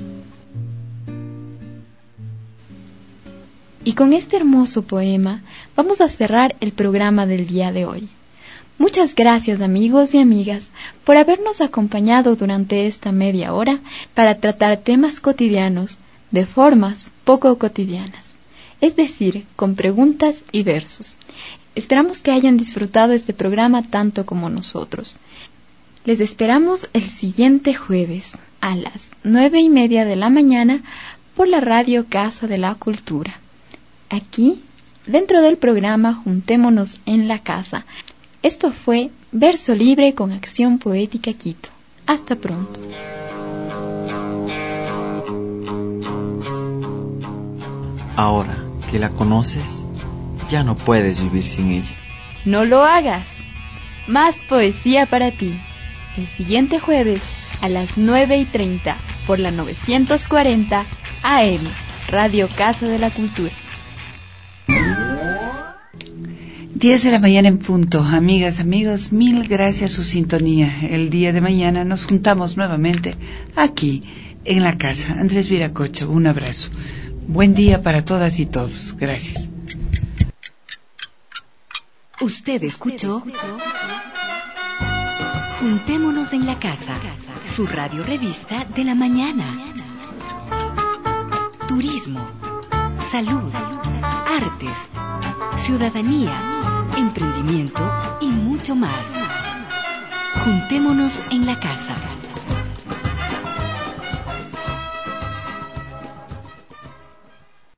Speaker 11: Y con este hermoso poema vamos a cerrar el programa del día de hoy. Muchas gracias, amigos y amigas, por habernos acompañado durante esta media hora para tratar temas cotidianos de formas poco cotidianas, es decir, con preguntas y versos. Esperamos que hayan disfrutado este programa tanto como nosotros. Les esperamos el siguiente jueves a las nueve y media de la mañana por la radio Casa de la Cultura. Aquí, dentro del programa Juntémonos en la Casa. Esto fue Verso Libre con Acción Poética Quito. Hasta pronto.
Speaker 12: Ahora que la conoces, ya no puedes vivir sin ella.
Speaker 11: No lo hagas. Más poesía para ti. El siguiente jueves a las nueve y treinta por la novecientos cuarenta A M, Radio Casa de la Cultura.
Speaker 3: diez de la mañana en punto. Amigas, amigos, mil gracias a su sintonía. El día de mañana nos juntamos nuevamente aquí en la casa. Andrés Viracocha, un abrazo. Buen día para todas y todos. Gracias.
Speaker 2: Usted escuchó Juntémonos en la Casa, su radio revista de la mañana. Turismo, salud, artes, ciudadanía, emprendimiento y mucho más. Juntémonos en la Casa.